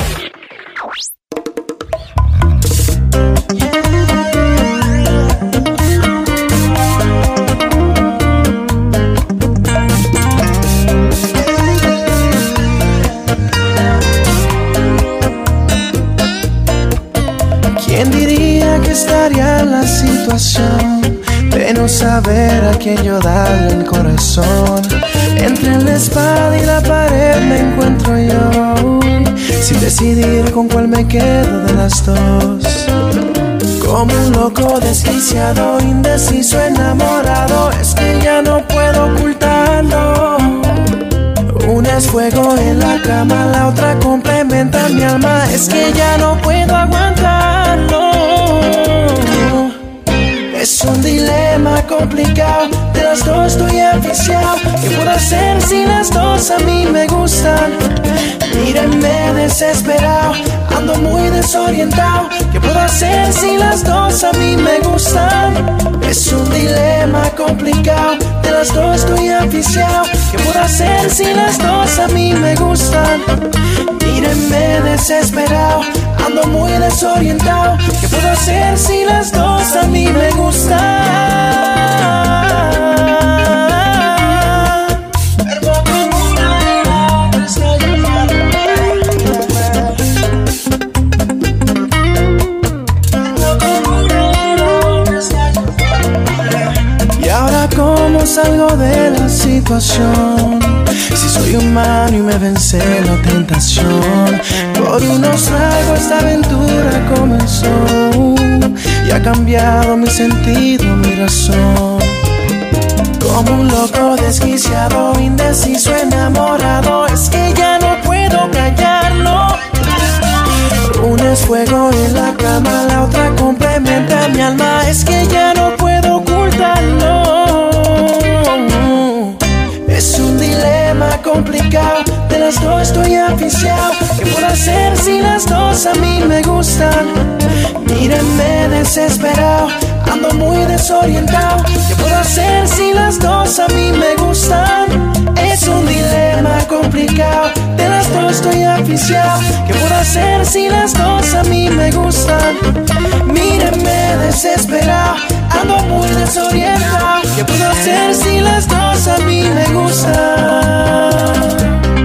Speaker 10: ¿Quién diría que estaría en la situación de no saber a quién yo darle el corazón? Entre la espada y la pared me encuentro yo, sin decidir con cuál me quedo de las dos. Como un loco desquiciado, indeciso, enamorado, es que ya no puedo ocultarlo. Una es fuego en la cama, la otra complementa mi alma, es que ya no puedo aguantarlo. Es un dilema complicado, de las dos estoy enviciado. ¿Qué puedo hacer si las dos a mí me gustan? Mírenme desesperado, ando muy desorientado. ¿Qué puedo hacer si las dos a mí me gustan? Es un dilema complicado, de las dos estoy enviciado. ¿Qué puedo hacer si las dos a mí me gustan? Mírenme desesperado, ando muy desorientado. ¿Qué puedo hacer si las dos a mí me gustan? salgo de la situación. Si soy humano y me vence la tentación, por unos tragos esta aventura comenzó y ha cambiado mi sentido, mi razón. Como un loco desquiciado, indeciso, enamorado, es que ya no puedo callarlo. Una es fuego en la cama, la otra complementa mi alma, es que ya no puedo ocultarlo. Es un dilema complicado, de las dos estoy aficiado. ¿Qué puedo hacer si las dos a mí me gustan? Mírenme desesperado, ando muy desorientado. ¿Qué puedo hacer si las dos a mí me gustan? Es un dilema complicado, de las dos estoy aficiado. ¿Qué puedo hacer si las dos a mí me gustan? Mírenme desesperado, ando muy desorientado. ¿Qué puedo hacer si las dos a mí me gustan?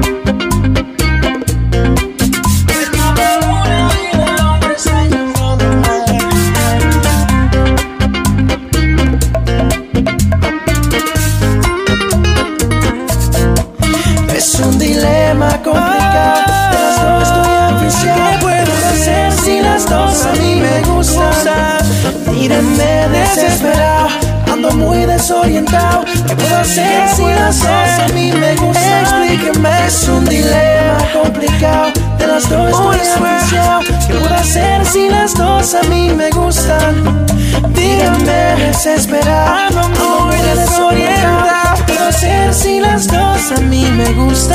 Speaker 10: Es un dilema complicado, de las dos estoy aficiado. ¿Qué puedo hacer si las dos a mí me gustan? Mírenme desesperado, ando muy desorientado. ¿Qué puedo hacer si las dos a mí me gustan? Explíqueme, es un dilema complicado, de las dos estoy aficiado. ¿Qué puedo hacer si las dos a mí me gustan? Díganme desesperado, ando muy desorientado. ¿Qué puedo hacer si las dos a mí me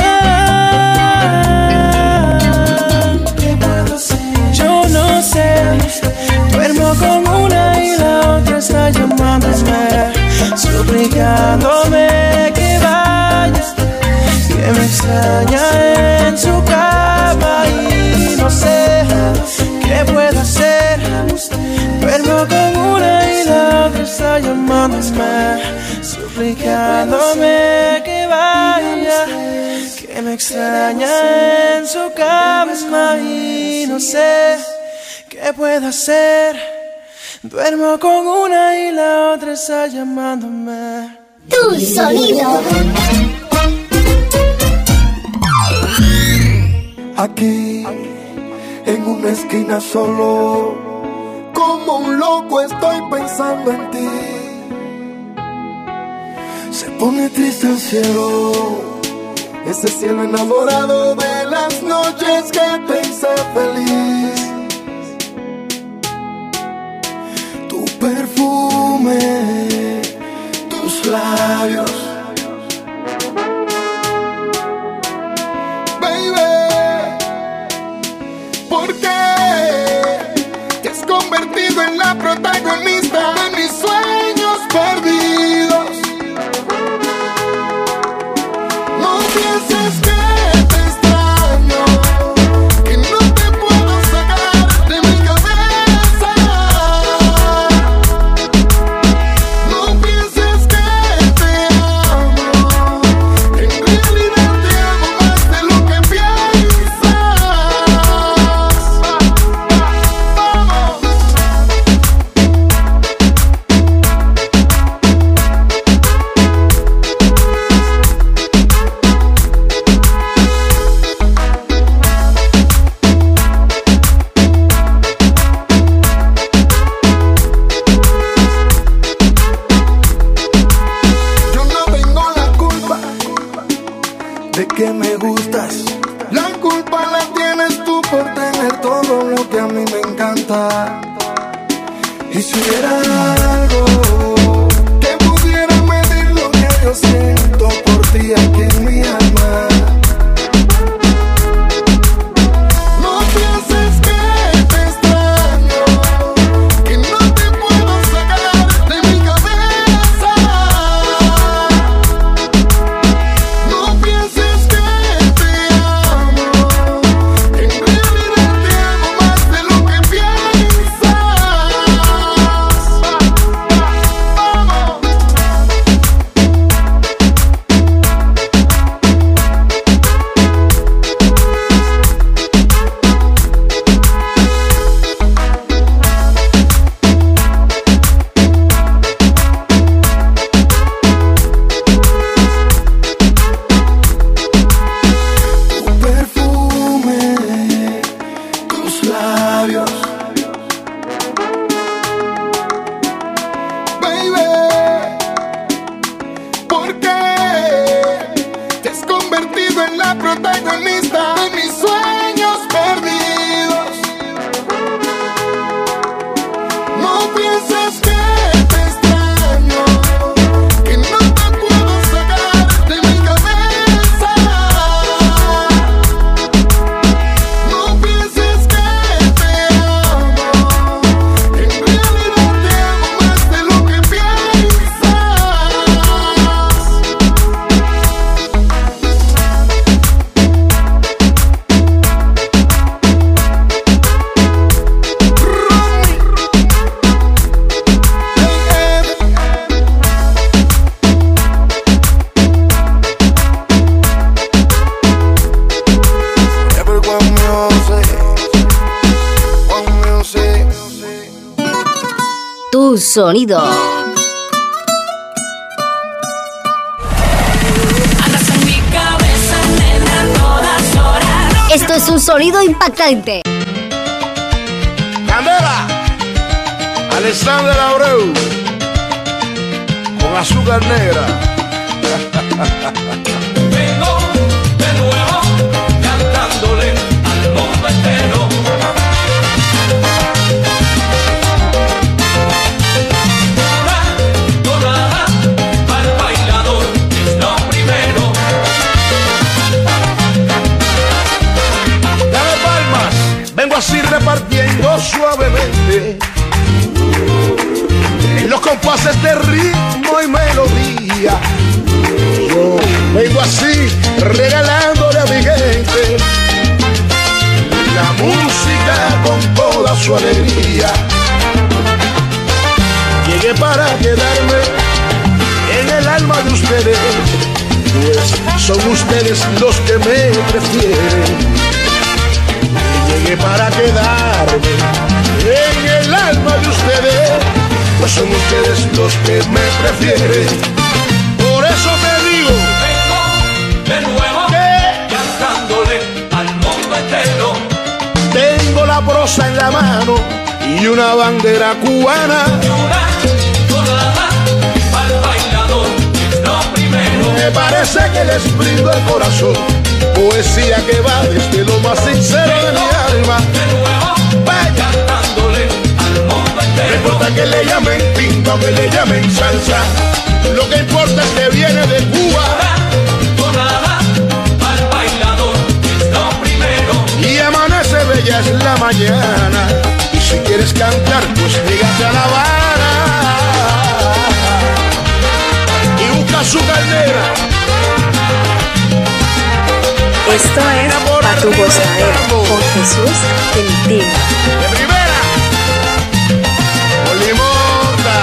Speaker 10: gustan? ¿Qué puedo hacer? Yo no sé. Duermo con una y la otra está llamándome, suplicándome que vaya, que me extraña en su cama y no sé qué puedo hacer. Duermo con una y la otra está llamándome, suplicándome que vaya, que me extraña en su cama y no sé ¿qué puedo hacer? Duermo con una y la otra está llamándome.
Speaker 21: Tu sonido. Aquí, en una esquina solo, como un loco estoy pensando en ti. Se pone triste el cielo, ese cielo enamorado de las noches que te hice feliz. Perfume, tus labios, baby, ¿por qué te has convertido en la protagonista de mis sueños perdidos? No pienses que te extraño, que no te puedo sacar de mi cabeza. Que me gustas, la culpa la tienes tú por tener todo lo que a mí me encanta. Y si hubiera algo que pudiera medir lo que yo siento por ti aquí en mi alma, no pienses que te extraño, que no te puedo sacar de mi cabeza. No pienses
Speaker 23: ¿Por qué te has convertido en la protagonista de mis sueños perdidos? No pienses que te extraño, que no te puedo sacar de mi cabeza. No pienses que te amo, en realidad te amo más de lo que piensas. Everyone music, one music.
Speaker 13: Tu sonido.
Speaker 3: Andas en mi cabeza, nena, a todas horas.
Speaker 13: Esto es un sonido impactante.
Speaker 20: Candela, Alexander Abreu, con azúcar negra.
Speaker 3: Vengo de nuevo cantándole al mundo entero. Tonada al bailador es lo primero.
Speaker 20: Dame palmas, vengo así repartiendo suavemente en los compases de ritmo y melodía. Yo vengo así regalándole a mi gente la música con toda su alegría. Llegué para quedarme en el alma de ustedes, pues son ustedes los que me prefieren. Llegué para quedarme en el alma de ustedes, pues son ustedes los que me prefieren. Por eso te digo,
Speaker 3: Vengo de nuevo cantándole al mundo entero.
Speaker 20: tengo la prosa en la mano y una bandera cubana.
Speaker 3: Tonada al bailador es lo primero.
Speaker 20: Me parece que les brindo el corazón, poesía que va desde lo más sincero de mi alma. Vaya,
Speaker 3: Cantándole al mundo
Speaker 20: no
Speaker 3: entero.
Speaker 20: importa que le llamen timba o que le llamen salsa, lo que importa es que viene de Cuba.
Speaker 3: Tonada al bailador es lo primero.
Speaker 20: Y amanece bella es la mañana, y si quieres cantar pues llégate a La Habana y busca su carnera.
Speaker 14: Esto es Pa' tu gozadera con Jesús Gentil.
Speaker 20: De primera, Olimorta.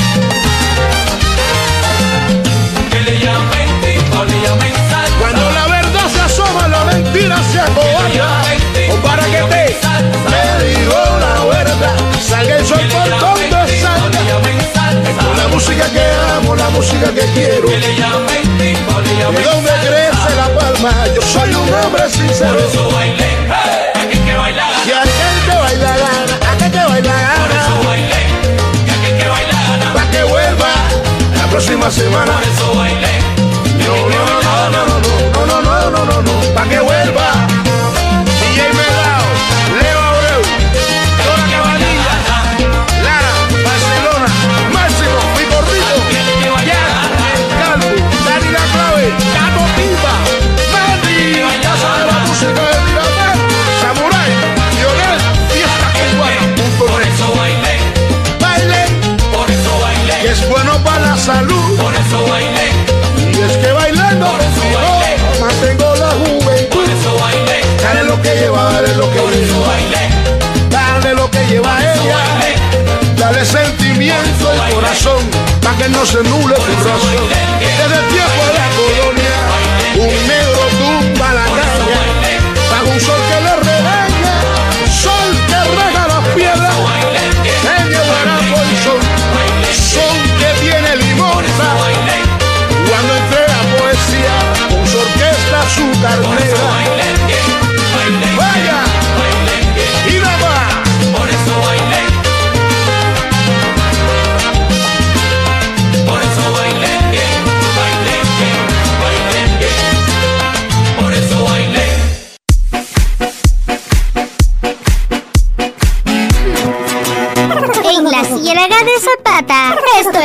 Speaker 3: Que le llamen tipo, le llamen salsa.
Speaker 20: Cuando la verdad se asoma, la mentira se acobarda. O para que te, te digo la verdad, salga el sol por donde salga. Con la música que amo, la música que quiero.
Speaker 3: Que le llamen tipo, le
Speaker 20: De
Speaker 3: llamen
Speaker 20: donde crece la palma, yo soy un hombre sincero.
Speaker 3: Por eso bailé, aquel que baila
Speaker 20: Y aquel que baila gana, aquel que baila
Speaker 3: Por eso
Speaker 20: gana,
Speaker 3: bailé, aquel que baila gana.
Speaker 20: pa' que vuelva la próxima semana.
Speaker 3: Por eso bailé,
Speaker 20: No, no, no, no, no, no, no, no, no, no, no, pa' que vuelva. D J Melao, Leo Abreu, Dora Cabanilla, Lara, Barcelona, Máximo, mi gordito, ya, Calvo, Dani La Clave, Cato Timba, Mandy, Casa de la Música de Mirabel, Samurai, Lionel, Fiesta Cubana, punto
Speaker 3: por
Speaker 20: net.
Speaker 3: eso bailé,
Speaker 20: Baile,
Speaker 3: por eso bailé,
Speaker 20: que es bueno para la salud.
Speaker 3: por eso bailé,
Speaker 20: Y es que bailando contigo mantengo la
Speaker 3: por
Speaker 20: juventud.
Speaker 3: eso bailé,
Speaker 20: Dale lo que lleva, dale lo que
Speaker 3: por eso
Speaker 20: lleva.
Speaker 3: bailé,
Speaker 20: Dale lo que lleva ella. Dale sentimiento al corazón, para que no se nule tu razón. Desde el tiempo de la colonia, un negro tumba la caña, paga un sol que le regaña, sol que rega las piedras, en el guarapo y sol, son que tiene limonza. Cuando entrega poesía, con su orquesta, su carnera. Vaya, y nada más.
Speaker 3: por eso bailé.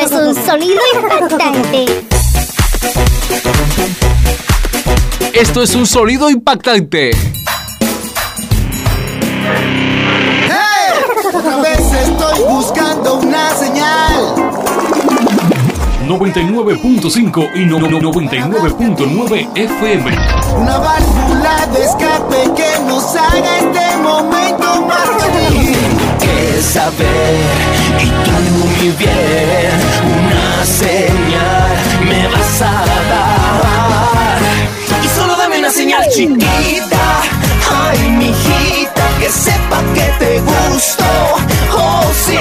Speaker 13: es un sonido impactante.
Speaker 7: Esto es un sonido impactante.
Speaker 10: ¡Hey! Otra vez estoy buscando una señal.
Speaker 4: noventa y nueve punto cinco y no, no, noventa y nueve punto nueve F M.
Speaker 10: Una válvula de escape que nos haga este momento más feliz.
Speaker 22: Que saber y tú muy bien, una señal me vas a dar. Y solo dame una señal chiquita, ay mijita, que sepa que te gusto, oh sí.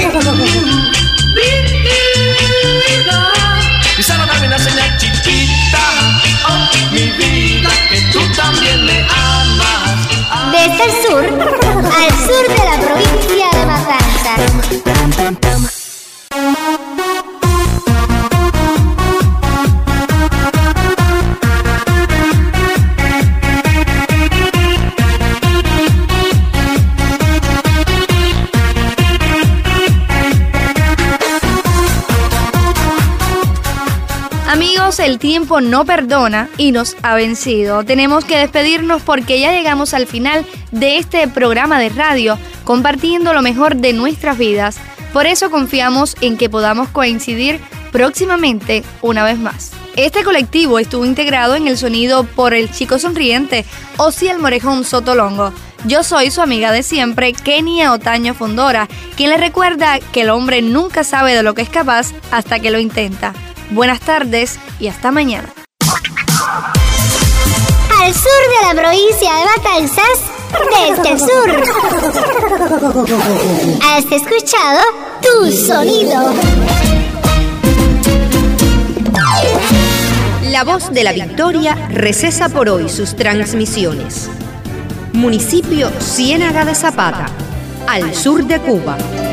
Speaker 22: Y solo dame una señal chiquita, oh mi vida, que tú también me amas.
Speaker 13: Desde el sur al sur de la provincia de Matanzas.
Speaker 2: Amigos, el tiempo no perdona y nos ha vencido. Tenemos que despedirnos porque ya llegamos al final de este programa de radio, compartiendo lo mejor de nuestras vidas. Por eso confiamos en que podamos coincidir próximamente una vez más. Este colectivo estuvo integrado en el sonido por el chico sonriente, Osiel Morejón Sotolongo. Yo soy su amiga de siempre, Kenia Otaño Fondora, quien les recuerda que el hombre nunca sabe de lo que es capaz hasta que lo intenta. Buenas tardes y hasta mañana.
Speaker 13: Al sur de la provincia de Matanzas, desde el sur. Has escuchado Tu Sonido.
Speaker 16: La Voz de la Victoria recesa por hoy sus transmisiones. Municipio Ciénaga de Zapata, al sur de Cuba.